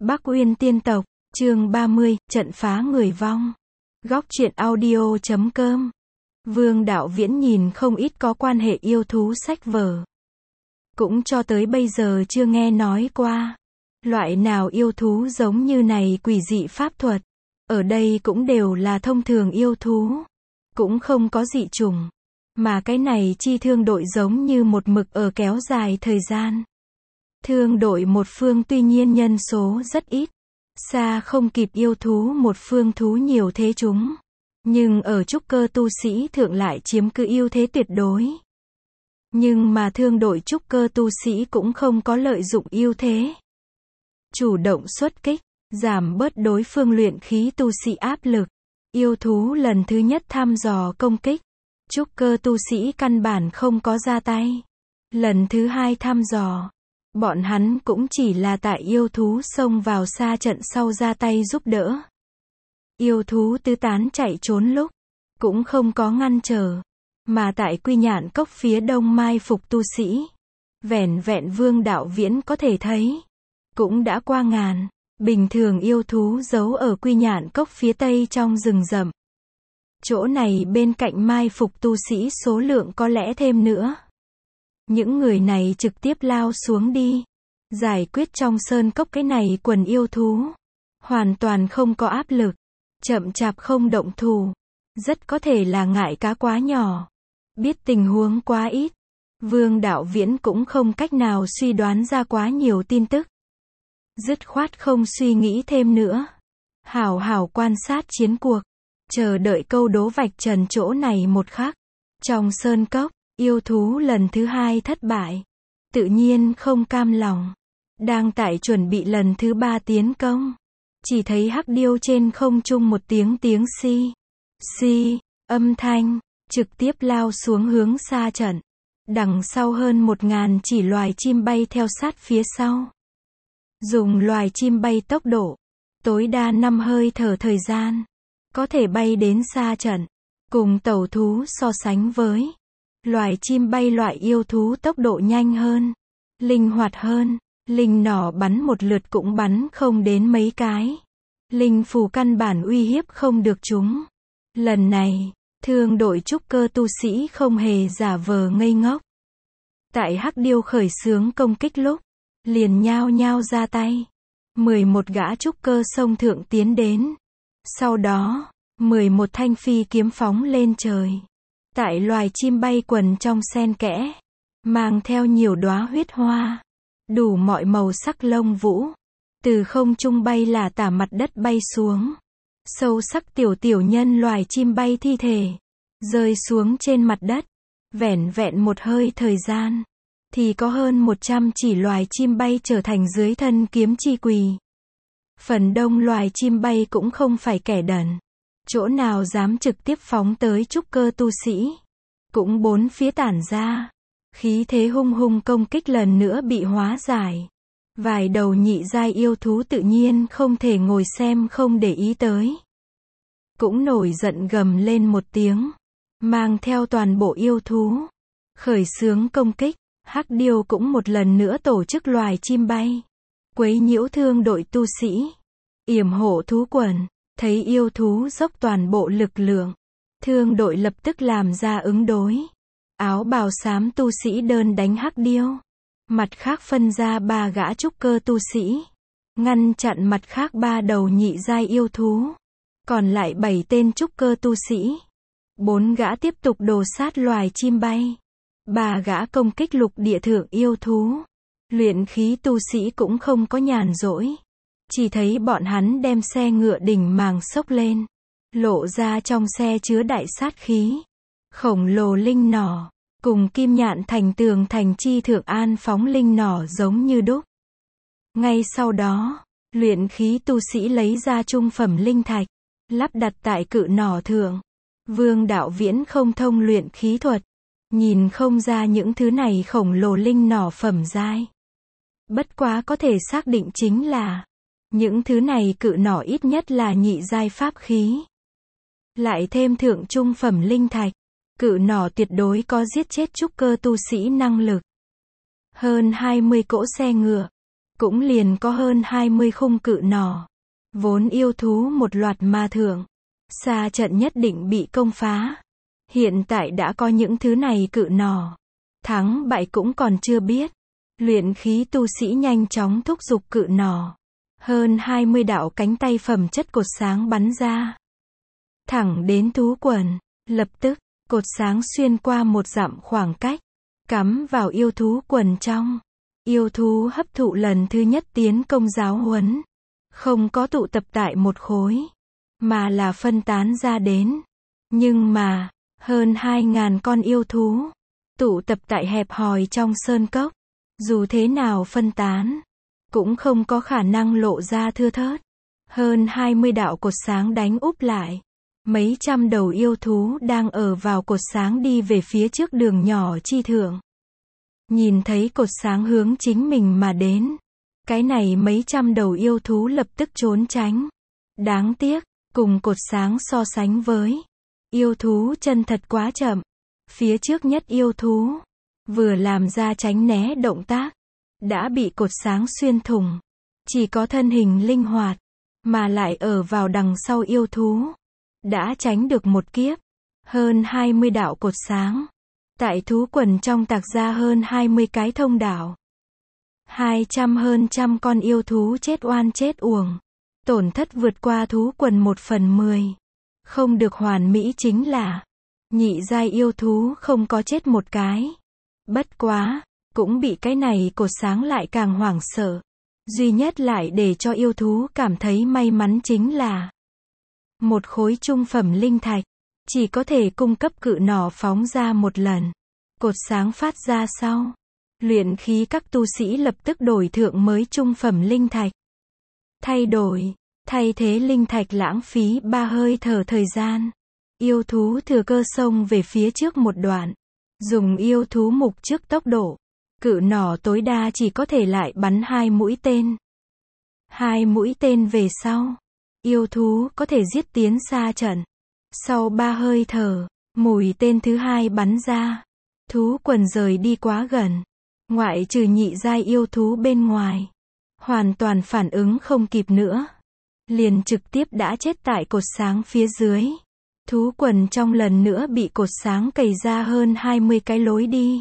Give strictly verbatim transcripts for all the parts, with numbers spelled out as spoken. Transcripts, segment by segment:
Bắc Uyên Tiên Tộc, chương ba mươi, trận phá người vong. Góc truyện audio chấm com. Vương Đạo Viễn nhìn không ít có quan hệ yêu thú sách vở. Cũng cho tới bây giờ chưa nghe nói qua. Loại nào yêu thú giống như này quỷ dị pháp thuật. Ở đây cũng đều là thông thường yêu thú. Cũng không có dị trùng. Mà cái này chi thương đội giống như một mực ở kéo dài thời gian. Thương đội một phương tuy nhiên nhân số rất ít. Xa không kịp yêu thú một phương thú nhiều thế chúng. Nhưng ở trúc cơ tu sĩ thượng lại chiếm cứ ưu thế tuyệt đối. Nhưng mà thương đội trúc cơ tu sĩ cũng không có lợi dụng ưu thế. Chủ động xuất kích, giảm bớt đối phương luyện khí tu sĩ áp lực. Yêu thú lần thứ nhất thăm dò công kích. Trúc cơ tu sĩ căn bản không có ra tay. Lần thứ hai thăm dò. Bọn hắn cũng chỉ là tại yêu thú xông vào xa trận sau ra tay giúp đỡ. Yêu thú tứ tán chạy trốn lúc, cũng không có ngăn trở. Mà tại Quy Nhạn Cốc phía đông mai phục tu sĩ. Vẻn vẹn Vương Đạo Viễn có thể thấy. Cũng đã qua ngàn. Bình thường yêu thú giấu ở Quy Nhạn Cốc phía tây trong rừng rậm. Chỗ này bên cạnh mai phục tu sĩ số lượng có lẽ thêm nữa. Những người này trực tiếp lao xuống đi. Giải quyết trong sơn cốc cái này quần yêu thú. Hoàn toàn không có áp lực. Chậm chạp không động thủ. Rất có thể là ngại cá quá nhỏ. Biết tình huống quá ít. Vương Đạo Viễn cũng không cách nào suy đoán ra quá nhiều tin tức. Dứt khoát không suy nghĩ thêm nữa. Hảo hảo quan sát chiến cuộc. Chờ đợi câu đố vạch trần chỗ này một khắc. Trong sơn cốc. Yêu thú lần thứ hai thất bại. Tự nhiên không cam lòng. Đang tại chuẩn bị lần thứ ba tiến công. Chỉ thấy hắc điêu trên không trung một tiếng tiếng si. Si, âm thanh, trực tiếp lao xuống hướng xa trận. Đằng sau hơn một ngàn chỉ loài chim bay theo sát phía sau. Dùng loài chim bay tốc độ. Tối đa năm hơi thở thời gian. Có thể bay đến xa trận. Cùng tẩu thú so sánh với. Loài chim bay loại yêu thú tốc độ nhanh hơn, linh hoạt hơn, linh nỏ bắn một lượt cũng bắn không đến mấy cái. Linh phù căn bản uy hiếp không được chúng. Lần này, thương đội trúc cơ tu sĩ không hề giả vờ ngây ngốc. Tại hắc điêu khởi xướng công kích lúc, liền nhao nhao ra tay. mười một gã trúc cơ sông thượng tiến đến. Sau đó, mười một thanh phi kiếm phóng lên trời. Tại loài chim bay quần trong sen kẽ, mang theo nhiều đóa huyết hoa, đủ mọi màu sắc lông vũ, từ không trung bay là tả mặt đất bay xuống. Sâu sắc tiểu tiểu nhân loài chim bay thi thể, rơi xuống trên mặt đất, vẻn vẹn một hơi thời gian, thì có hơn một trăm chỉ loài chim bay trở thành dưới thân kiếm chi quỳ. Phần đông loài chim bay cũng không phải kẻ đần. Chỗ nào dám trực tiếp phóng tới trúc cơ tu sĩ. Cũng bốn phía tản ra. Khí thế hung hung công kích lần nữa bị hóa giải. Vài đầu nhị giai yêu thú tự nhiên không thể ngồi xem không để ý tới. Cũng nổi giận gầm lên một tiếng. Mang theo toàn bộ yêu thú. Khởi xướng công kích. Hắc điêu cũng một lần nữa tổ chức loài chim bay. Quấy nhiễu thương đội tu sĩ. Yểm hộ thú quần. Thấy yêu thú dốc toàn bộ lực lượng. Thương đội lập tức làm ra ứng đối. Áo bào xám tu sĩ đơn đánh hắc điêu. Mặt khác phân ra ba gã trúc cơ tu sĩ. Ngăn chặn mặt khác ba đầu nhị giai yêu thú. Còn lại bảy tên trúc cơ tu sĩ. Bốn gã tiếp tục đồ sát loài chim bay. Ba gã công kích lục địa thượng yêu thú. Luyện khí tu sĩ cũng không có nhàn rỗi. Chỉ thấy bọn hắn đem xe ngựa đỉnh màng xốc lên. Lộ ra trong xe chứa đại sát khí. Khổng lồ linh nỏ. Cùng kim nhạn thành tường thành chi thượng an phóng linh nỏ giống như đúc. Ngay sau đó, luyện khí tu sĩ lấy ra trung phẩm linh thạch. Lắp đặt tại cự nỏ thượng. Vương Đạo Viễn không thông luyện khí thuật. Nhìn không ra những thứ này khổng lồ linh nỏ phẩm giai. Bất quá có thể xác định chính là những thứ này cự nỏ ít nhất là nhị giai pháp khí. Lại thêm thượng trung phẩm linh thạch. Cự nỏ tuyệt đối có giết chết trúc cơ tu sĩ năng lực. Hơn hai mươi cỗ xe ngựa. cũng liền có hơn hai mươi khung cự nỏ. Vốn yêu thú một loạt mà thượng, xa trận nhất định bị công phá. Hiện tại đã có những thứ này cự nỏ. Thắng bại cũng còn chưa biết. Luyện khí tu sĩ nhanh chóng thúc giục cự nỏ. Hơn hai mươi đạo cánh tay phẩm chất cột sáng bắn ra. Thẳng đến thú quần. Lập tức, cột sáng xuyên qua một dặm khoảng cách. Cắm vào yêu thú quần trong. Yêu thú hấp thụ lần thứ nhất tiến công giáo huấn. Không có tụ tập tại một khối. Mà là phân tán ra đến. Nhưng mà, hơn hai ngàn con yêu thú. Tụ tập tại hẹp hòi trong sơn cốc. Dù thế nào phân tán. Cũng không có khả năng lộ ra thưa thớt. Hơn hai mươi đạo cột sáng đánh úp lại. Mấy trăm đầu yêu thú đang ở vào cột sáng đi về phía trước đường nhỏ chi thượng. Nhìn thấy cột sáng hướng chính mình mà đến. Cái này mấy trăm đầu yêu thú lập tức trốn tránh. Đáng tiếc, cùng cột sáng so sánh với. Yêu thú chân thật quá chậm. Phía trước nhất yêu thú. Vừa làm ra tránh né động tác. Đã bị cột sáng xuyên thủng. Chỉ có thân hình linh hoạt. Mà lại ở vào đằng sau yêu thú. Đã tránh được một kiếp. Hơn hai mươi đạo cột sáng. Tại thú quần trong tạc ra hơn hai mươi cái thông đạo. Hai trăm hơn trăm con yêu thú chết oan chết uổng. Tổn thất vượt qua thú quần một phần mười. Không được hoàn mỹ chính là. Nhị giai yêu thú không có chết một cái. Bất quá, cũng bị cái này cột sáng lại càng hoảng sợ. Duy nhất lại để cho yêu thú cảm thấy may mắn chính là. Một khối trung phẩm linh thạch. Chỉ có thể cung cấp cự nỏ phóng ra một lần. Cột sáng phát ra sau. Luyện khí các tu sĩ lập tức đổi thượng mới trung phẩm linh thạch. Thay đổi, thay thế linh thạch lãng phí ba hơi thở thời gian. Yêu thú thừa cơ xông về phía trước một đoạn. Dùng yêu thú mục trước tốc độ. Cự nỏ tối đa chỉ có thể lại bắn hai mũi tên. Hai mũi tên về sau. Yêu thú có thể giết tiến xa trận. Sau ba hơi thở, mũi tên thứ hai bắn ra. Thú quần rời đi quá gần. Ngoại trừ nhị giai yêu thú bên ngoài. Hoàn toàn phản ứng không kịp nữa. Liền trực tiếp đã chết tại cột sáng phía dưới. Thú quần trong lần nữa bị cột sáng cày ra hơn hai mươi cái lối đi.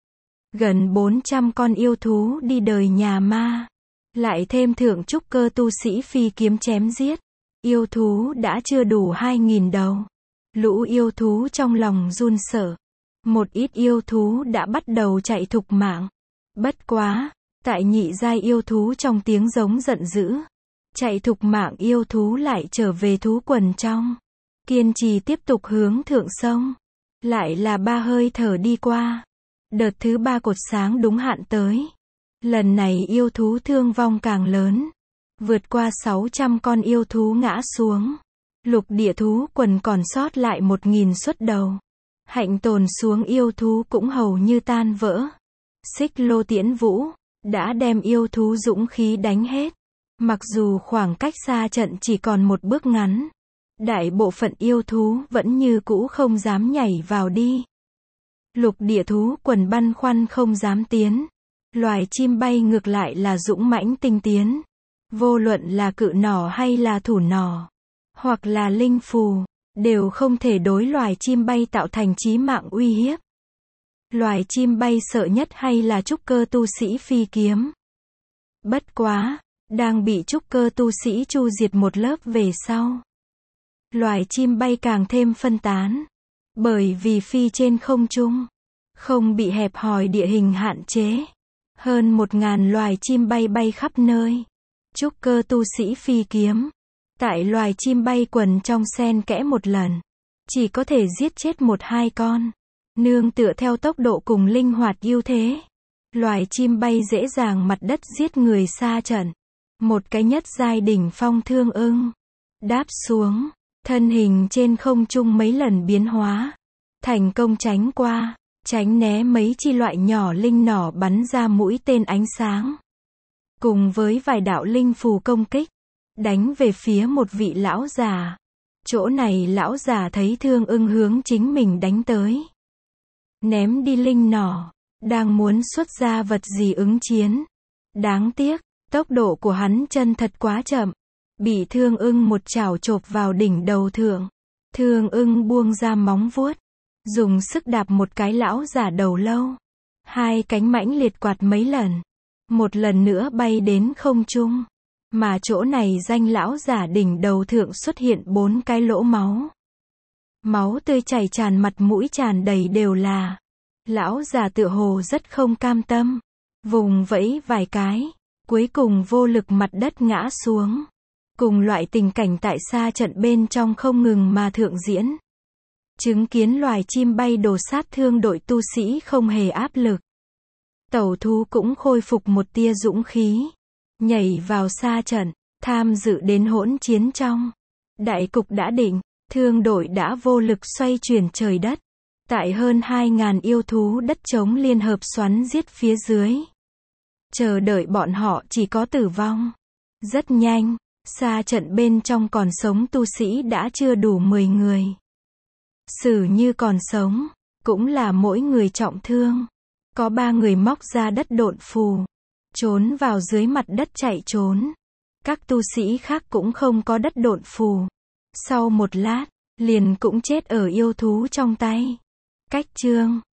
Gần bốn trăm con yêu thú đi đời nhà ma. Lại thêm thượng trúc cơ tu sĩ phi kiếm chém giết. Yêu thú đã chưa đủ hai nghìn đầu. Lũ yêu thú trong lòng run sợ. Một ít yêu thú đã bắt đầu chạy thục mạng. Bất quá, tại nhị giai yêu thú trong tiếng giống giận dữ. Chạy thục mạng yêu thú lại trở về thú quần trong. Kiên trì tiếp tục hướng thượng sông. Lại là ba hơi thở đi qua. Đợt thứ ba cột sáng đúng hạn tới. Lần này yêu thú thương vong càng lớn. Vượt qua sáu trăm con yêu thú ngã xuống. Lục địa thú quần còn sót lại một nghìn xuất đầu. Hạnh tồn xuống yêu thú cũng hầu như tan vỡ. Xích lô tiễn vũ, đã đem yêu thú dũng khí đánh hết. Mặc dù khoảng cách xa trận chỉ còn một bước ngắn. Đại bộ phận yêu thú vẫn như cũ không dám nhảy vào đi. Lục địa thú quần băn khoăn không dám tiến. Loài chim bay ngược lại là dũng mãnh tinh tiến. Vô luận là cự nỏ hay là thủ nỏ. Hoặc là linh phù. Đều không thể đối loài chim bay tạo thành chí mạng uy hiếp. Loài chim bay sợ nhất hay là trúc cơ tu sĩ phi kiếm. Bất quá, đang bị trúc cơ tu sĩ chu diệt một lớp về sau. Loài chim bay càng thêm phân tán. Bởi vì phi trên không trung. Không bị hẹp hòi địa hình hạn chế. Hơn một ngàn loài chim bay bay khắp nơi. Trúc cơ tu sĩ phi kiếm. Tại loài chim bay quần trong xen kẽ một lần. Chỉ có thể giết chết một hai con. Nương tựa theo tốc độ cùng linh hoạt ưu thế. Loài chim bay dễ dàng mặt đất giết người xa trận. Một cái nhất giai đỉnh phong thương ưng. Đáp xuống. Thân hình trên không trung mấy lần biến hóa. Thành công tránh qua. Tránh né mấy chi loại nhỏ linh nỏ bắn ra mũi tên ánh sáng. Cùng với vài đạo linh phù công kích. Đánh về phía một vị lão già. Chỗ này lão già thấy thương ưng hướng chính mình đánh tới. Ném đi linh nỏ. Đang muốn xuất ra vật gì ứng chiến. Đáng tiếc, Tốc độ của hắn chân thật quá chậm. Bị Thương Ưng một chảo chộp vào đỉnh đầu thượng. Thương Ưng buông ra móng vuốt. Dùng sức đạp một cái lão giả đầu lâu. Hai cánh mãnh liệt quạt mấy lần. Một lần nữa bay đến không trung. Mà chỗ này danh lão giả đỉnh đầu thượng xuất hiện bốn cái lỗ máu. Máu tươi chảy tràn mặt mũi tràn đầy đều là. Lão già tựa hồ rất không cam tâm. Vùng vẫy vài cái. Cuối cùng vô lực mặt đất ngã xuống. Cùng loại tình cảnh tại xa trận bên trong không ngừng mà thượng diễn. Chứng kiến loài chim bay đồ sát thương đội tu sĩ không hề áp lực. Tẩu thú cũng khôi phục một tia dũng khí. Nhảy vào xa trận. Tham dự đến hỗn chiến trong. Đại cục đã định. Thương đội đã vô lực xoay chuyển trời đất. Tại hơn hai ngàn yêu thú đất trống liên hợp xoắn giết phía dưới. Chờ đợi bọn họ chỉ có tử vong. Rất nhanh, xa trận bên trong còn sống tu sĩ đã chưa đủ mười người. Xử như còn sống, cũng là mỗi người trọng thương. Có ba người móc ra đất độn phù. Trốn vào dưới mặt đất chạy trốn. Các tu sĩ khác cũng không có đất độn phù. Sau một lát, liền cũng chết ở yêu thú trong tay. Cách chương